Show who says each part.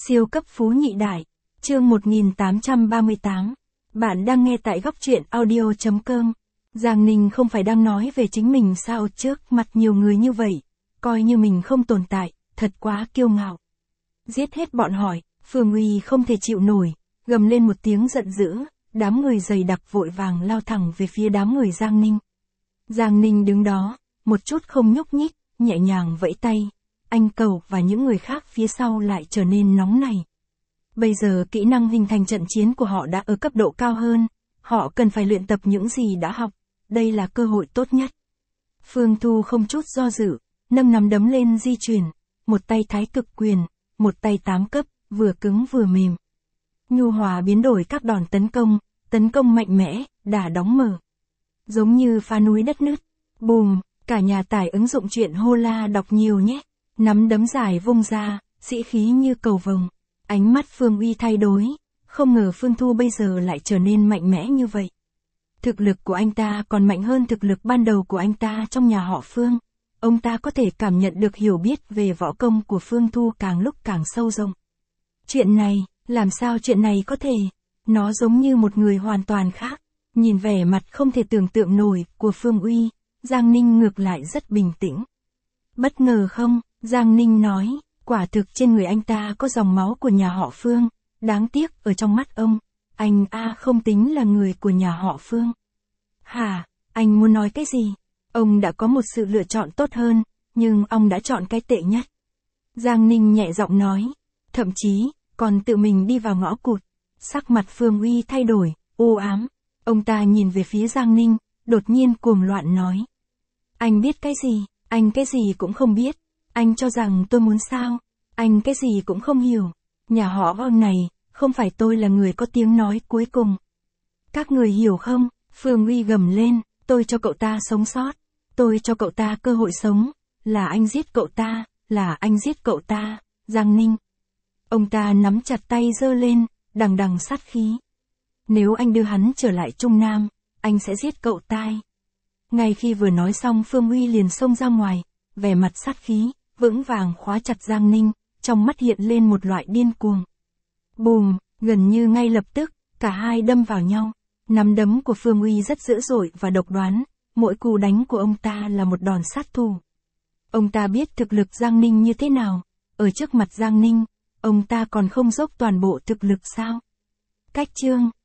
Speaker 1: Siêu cấp phú nhị đại. Chương 1838. Bạn đang nghe tại góc truyện audio.com. Giang Ninh không phải đang nói về chính mình sao trước mặt nhiều người như vậy, coi như mình không tồn tại, thật quá kiêu ngạo. Giết hết bọn hỏi, Phương Uy không thể chịu nổi, gầm lên một tiếng giận dữ, đám người dày đặc vội vàng lao thẳng về phía đám người Giang Ninh. Giang Ninh đứng đó, một chút không nhúc nhích, nhẹ nhàng vẫy tay. Anh Cầu và những người khác phía sau lại trở nên nóng nảy. Bây giờ kỹ năng hình thành trận chiến của họ đã ở cấp độ cao hơn, họ cần phải luyện tập những gì đã học, đây là cơ hội tốt nhất. Phương Thu không chút do dự, nâng nắm đấm lên di chuyển, một tay thái cực quyền, một tay 8 cấp, vừa cứng vừa mềm. Nhu hòa biến đổi các đòn tấn công mạnh mẽ, đả đóng mở. Giống như phá núi đất nứt, bùm, cả nhà tải ứng dụng truyện Hola đọc nhiều nhé. Nắm đấm dài vung ra, sĩ khí như cầu vồng. Ánh mắt Phương Uy thay đổi, không ngờ Phương Thu bây giờ lại trở nên mạnh mẽ như vậy. Thực lực của anh ta còn mạnh hơn thực lực ban đầu của anh ta trong nhà họ Phương. Ông ta có thể cảm nhận được hiểu biết về võ công của Phương Thu càng lúc càng sâu rộng. Chuyện này, làm sao chuyện này có thể? Nó giống như một người hoàn toàn khác. Nhìn vẻ mặt không thể tưởng tượng nổi của Phương Uy, Giang Ninh ngược lại rất bình tĩnh. Bất ngờ không? Giang Ninh nói, quả thực trên người anh ta có dòng máu của nhà họ Phương, đáng tiếc ở trong mắt ông, anh không tính là người của nhà họ Phương. Hả, anh muốn nói cái gì? Ông đã có một sự lựa chọn tốt hơn, nhưng ông đã chọn cái tệ nhất. Giang Ninh nhẹ giọng nói, thậm chí, còn tự mình đi vào ngõ cụt. Sắc mặt Phương Uy thay đổi, u ám, ông ta nhìn về phía Giang Ninh, đột nhiên cuồng loạn nói. Anh biết cái gì? Anh cái gì cũng không biết. Anh cho rằng tôi muốn sao? Anh cái gì cũng không hiểu. Nhà họ ông này, không phải tôi là người có tiếng nói cuối cùng. Các người hiểu không? Phương Uy gầm lên, tôi cho cậu ta sống sót. Tôi cho cậu ta cơ hội sống. Là anh giết cậu ta, là anh giết cậu ta, Giang Ninh. Ông ta nắm chặt tay giơ lên, đằng đằng sát khí. Nếu anh đưa hắn trở lại Trung Nam, anh sẽ giết cậu ta. Ngay khi vừa nói xong Phương Uy liền xông ra ngoài, vẻ mặt sát khí, vững vàng khóa chặt Giang Ninh, trong mắt hiện lên một loại điên cuồng. Bùm, gần như ngay lập tức, cả hai đâm vào nhau. Nắm đấm của Phương Uy rất dữ dội và độc đoán, mỗi cú đánh của ông ta là một đòn sát thủ. Ông ta biết thực lực Giang Ninh như thế nào, ở trước mặt Giang Ninh, ông ta còn không dốc toàn bộ thực lực sao? Cách chương